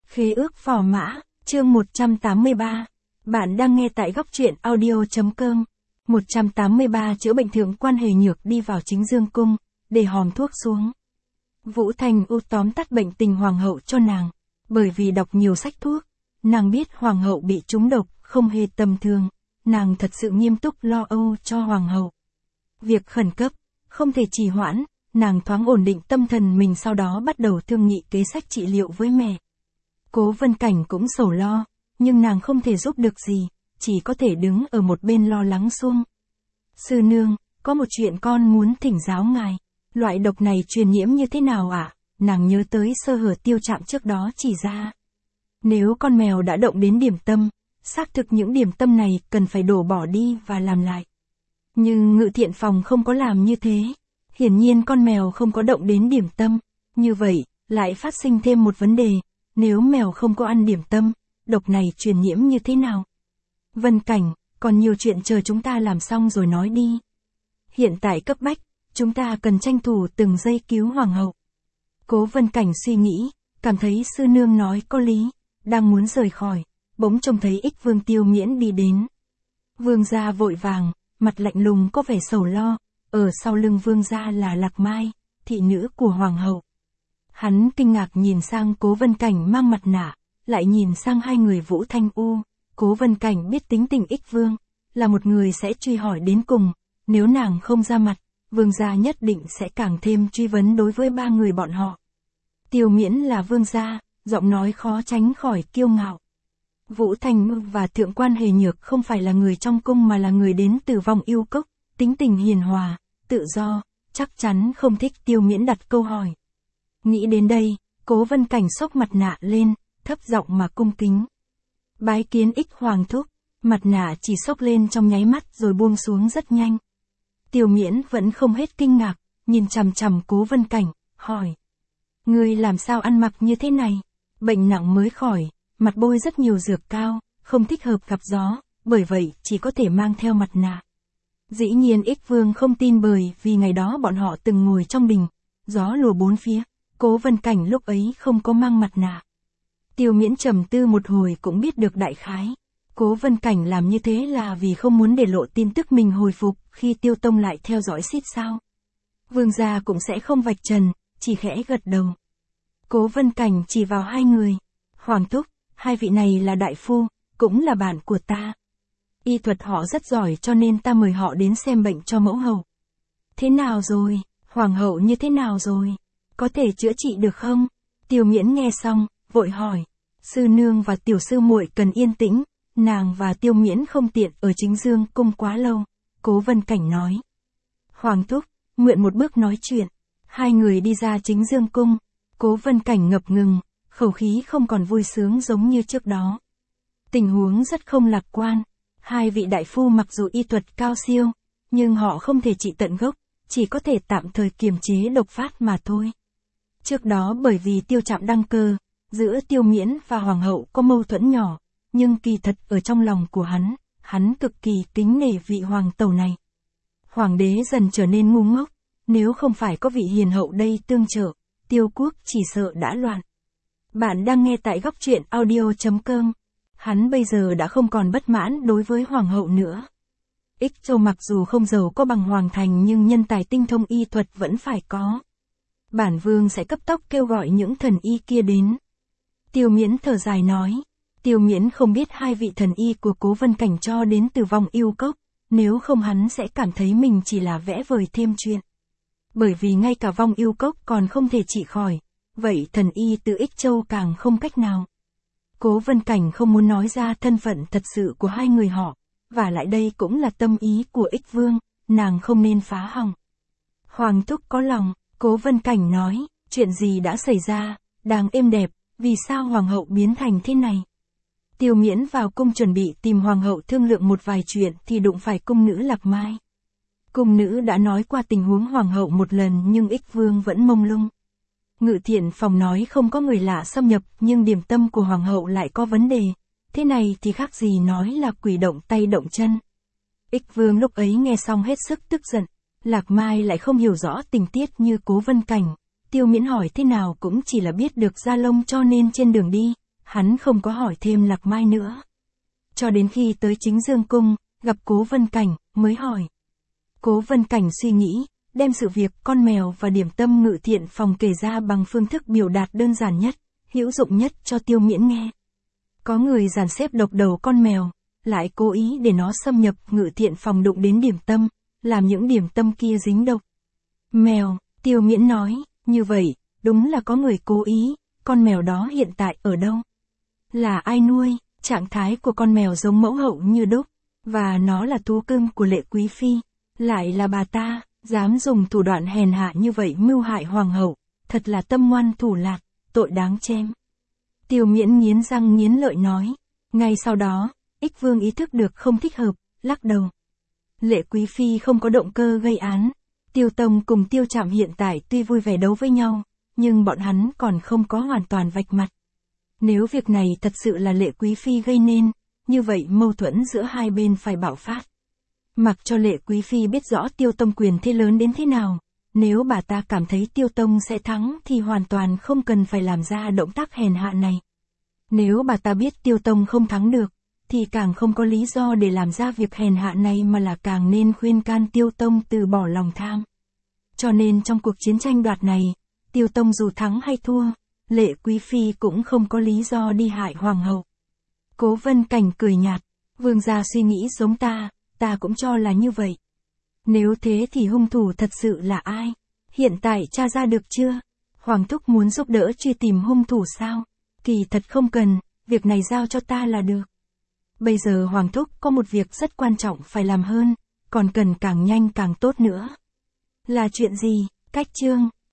Khế ước phò mã, chương 183. Bạn đang nghe tại góc truyện audio.com. 183 chữa bệnh thượng quan Hề Nhược đi vào chính dương cung, để hòm thuốc xuống. Vũ Thành U tóm tắt bệnh tình hoàng hậu cho nàng. Bởi vì đọc nhiều sách thuốc, nàng biết hoàng hậu bị trúng độc, không hề tầm thường. Nàng thật sự nghiêm túc lo âu cho hoàng hậu. Việc khẩn cấp, không thể trì hoãn, nàng thoáng ổn định tâm thần mình, sau đó bắt đầu thương nghị kế sách trị liệu với mẹ. Cố Vân Cảnh cũng sầu lo, nhưng nàng không thể giúp được gì, chỉ có thể đứng ở một bên lo lắng suông. Sư nương, có một chuyện con muốn thỉnh giáo ngài. Loại độc này truyền nhiễm như thế nào ạ? Nàng nhớ tới sơ hở Tiêu Trạm trước đó chỉ ra. Nếu con mèo đã động đến điểm tâm, xác thực những điểm tâm này cần phải đổ bỏ đi và làm lại. Nhưng Ngự Thiện Phòng không có làm như thế. Hiển nhiên con mèo không có động đến điểm tâm. Như vậy, lại phát sinh thêm một vấn đề. Nếu mèo không có ăn điểm tâm, độc này truyền nhiễm như thế nào? Vân Cảnh, còn nhiều chuyện chờ chúng ta làm xong rồi nói đi. Hiện tại cấp bách, chúng ta cần tranh thủ từng giây cứu hoàng hậu. Cố Vân Cảnh suy nghĩ, cảm thấy sư nương nói có lý, đang muốn rời khỏi, bỗng trông thấy Ích Vương Tiêu Miễn đi đến. Vương gia vội vàng, mặt lạnh lùng có vẻ sầu lo, ở sau lưng vương gia là Lạc Mai, thị nữ của hoàng hậu. Hắn kinh ngạc nhìn sang Cố Vân Cảnh mang mặt nạ, lại nhìn sang hai người Vũ Thanh U. Cố Vân Cảnh biết tính tình Ích Vương, là một người sẽ truy hỏi đến cùng, nếu nàng không ra mặt, vương gia nhất định sẽ càng thêm truy vấn đối với ba người bọn họ. Tiêu Miễn là vương gia, giọng nói khó tránh khỏi kiêu ngạo. Vũ Thanh và thượng quan Hề Nhược không phải là người trong cung mà là người đến từ Vong Yêu Cốc, tính tình hiền hòa, tự do, chắc chắn không thích Tiêu Miễn đặt câu hỏi. Nghĩ đến đây, Cố Vân Cảnh xốc mặt nạ lên, thấp giọng mà cung kính. Bái kiến Ích Hoàng thúc, mặt nạ chỉ xốc lên trong nháy mắt rồi buông xuống rất nhanh. Tiêu Miễn vẫn không hết kinh ngạc, nhìn chằm chằm Cố Vân Cảnh, hỏi. Ngươi làm sao ăn mặc như thế này? Bệnh nặng mới khỏi, mặt bôi rất nhiều dược cao, không thích hợp gặp gió, bởi vậy chỉ có thể mang theo mặt nạ. Dĩ nhiên Ích Vương không tin, bởi vì ngày đó bọn họ từng ngồi trong đình, gió lùa bốn phía, Cố Vân Cảnh lúc ấy không có mang mặt nạ. Tiêu Miễn trầm tư một hồi cũng biết được đại khái. Cố Vân Cảnh làm như thế là vì không muốn để lộ tin tức mình hồi phục khi Tiêu Tông lại theo dõi xít sao. Vương gia cũng sẽ không vạch trần, chỉ khẽ gật đầu. Cố Vân Cảnh chỉ vào hai người. Hoàng thúc, hai vị này là đại phu, cũng là bạn của ta. Y thuật họ rất giỏi cho nên ta mời họ đến xem bệnh cho mẫu hậu. Thế nào rồi? Hoàng hậu như thế nào rồi? Có thể chữa trị được không? Tiêu Miễn nghe xong, vội hỏi. Sư nương và tiểu sư muội cần yên tĩnh, nàng và Tiêu Miễn không tiện ở chính dương cung quá lâu. Cố Vân Cảnh nói. Hoàng thúc, mượn một bước nói chuyện. Hai người đi ra chính dương cung. Cố Vân Cảnh ngập ngừng, khẩu khí không còn vui sướng giống như trước đó. Tình huống rất không lạc quan. Hai vị đại phu mặc dù y thuật cao siêu, nhưng họ không thể trị tận gốc, chỉ có thể tạm thời kiềm chế độc phát mà thôi. Trước đó bởi vì Tiêu Trạm đăng cơ, giữa Tiêu Miễn và hoàng hậu có mâu thuẫn nhỏ, nhưng kỳ thật ở trong lòng của hắn cực kỳ kính nể vị hoàng tẩu này. Hoàng đế dần trở nên ngu ngốc, nếu không phải có vị hiền hậu đây tương trợ, Tiêu quốc chỉ sợ đã loạn. Bạn đang nghe tại góc truyện audio.com. Hắn bây giờ đã không còn bất mãn đối với hoàng hậu nữa. Ích Châu mặc dù không giàu có bằng Hoàng Thành nhưng nhân tài tinh thông y thuật vẫn phải có. Bản vương sẽ cấp tốc kêu gọi những thần y kia đến. Tiêu Miễn thở dài nói. Tiêu Miễn không biết hai vị thần y của Cố Vân Cảnh cho đến từ Vong Yêu Cốc, nếu không hắn sẽ cảm thấy mình chỉ là vẽ vời thêm chuyện. Bởi vì ngay cả Vong Yêu Cốc còn không thể trị khỏi, vậy thần y từ Ích Châu càng không cách nào. Cố Vân Cảnh không muốn nói ra thân phận thật sự của hai người họ, và lại đây cũng là tâm ý của Ích Vương, nàng không nên phá hỏng. Hoàng thúc có lòng, Cố Vân Cảnh nói, chuyện gì đã xảy ra, đang êm đẹp, vì sao hoàng hậu biến thành thế này? Tiêu Miễn vào cung chuẩn bị tìm hoàng hậu thương lượng một vài chuyện thì đụng phải cung nữ Lạc Mai. Cung nữ đã nói qua tình huống hoàng hậu một lần nhưng Ích Vương vẫn mông lung. Ngự Thiện Phòng nói không có người lạ xâm nhập nhưng điểm tâm của hoàng hậu lại có vấn đề. Thế này thì khác gì nói là quỷ động tay động chân. Ích Vương lúc ấy nghe xong hết sức tức giận. Lạc Mai lại không hiểu rõ tình tiết như Cố Vân Cảnh. Tiêu Miễn hỏi thế nào cũng chỉ là biết được da lông cho nên trên đường đi, Hắn không có hỏi thêm Lạc Mai nữa. Cho đến khi tới Chính Dương Cung, gặp Cố Vân Cảnh, mới hỏi. Cố Vân Cảnh suy nghĩ, đem sự việc con mèo và điểm tâm ngự thiện phòng kể ra bằng phương thức biểu đạt đơn giản nhất, hữu dụng nhất cho Tiêu Miễn nghe. Có người dàn xếp độc đầu con mèo, lại cố ý để nó xâm nhập ngự thiện phòng đụng đến điểm tâm, làm những điểm tâm kia dính độc. Mèo, Tiêu Miễn nói, như vậy, đúng là có người cố ý, con mèo đó hiện tại ở đâu? Là ai nuôi? Trạng thái của con mèo giống mẫu hậu như đúc, và nó là thú cưng của Lệ Quý Phi, lại là bà ta, dám dùng thủ đoạn hèn hạ như vậy mưu hại hoàng hậu, thật là tâm ngoan thủ lạt, tội đáng chém. Tiêu Miễn nghiến răng nghiến lợi nói. Ngay sau đó, Ích Vương ý thức được không thích hợp, lắc đầu. Lệ Quý Phi không có động cơ gây án. Tiêu Tông cùng Tiêu Trạm hiện tại tuy vui vẻ đấu với nhau, nhưng bọn hắn còn không có hoàn toàn vạch mặt. Nếu việc này thật sự là Lệ Quý Phi gây nên, như vậy mâu thuẫn giữa hai bên phải bạo phát. Mặc cho Lệ Quý Phi biết rõ Tiêu Tông quyền thế lớn đến thế nào, nếu bà ta cảm thấy Tiêu Tông sẽ thắng thì hoàn toàn không cần phải làm ra động tác hèn hạ này. Nếu bà ta biết Tiêu Tông không thắng được, thì càng không có lý do để làm ra việc hèn hạ này mà là càng nên khuyên can Tiêu Tông từ bỏ lòng tham. Cho nên trong cuộc chiến tranh đoạt này, Tiêu Tông dù thắng hay thua, Lệ Quý Phi cũng không có lý do đi hại hoàng hậu. Cố Vân Cảnh cười nhạt, vương gia suy nghĩ giống ta cũng cho là như vậy. Nếu thế thì hung thủ thật sự là ai? Hiện tại tra ra được chưa? Hoàng thúc muốn giúp đỡ truy tìm hung thủ sao? Kỳ thật không cần, việc này giao cho ta là được. Bây giờ Hoàng thúc có một việc rất quan trọng phải làm hơn, còn cần càng nhanh càng tốt nữa. Là chuyện gì? Cách chương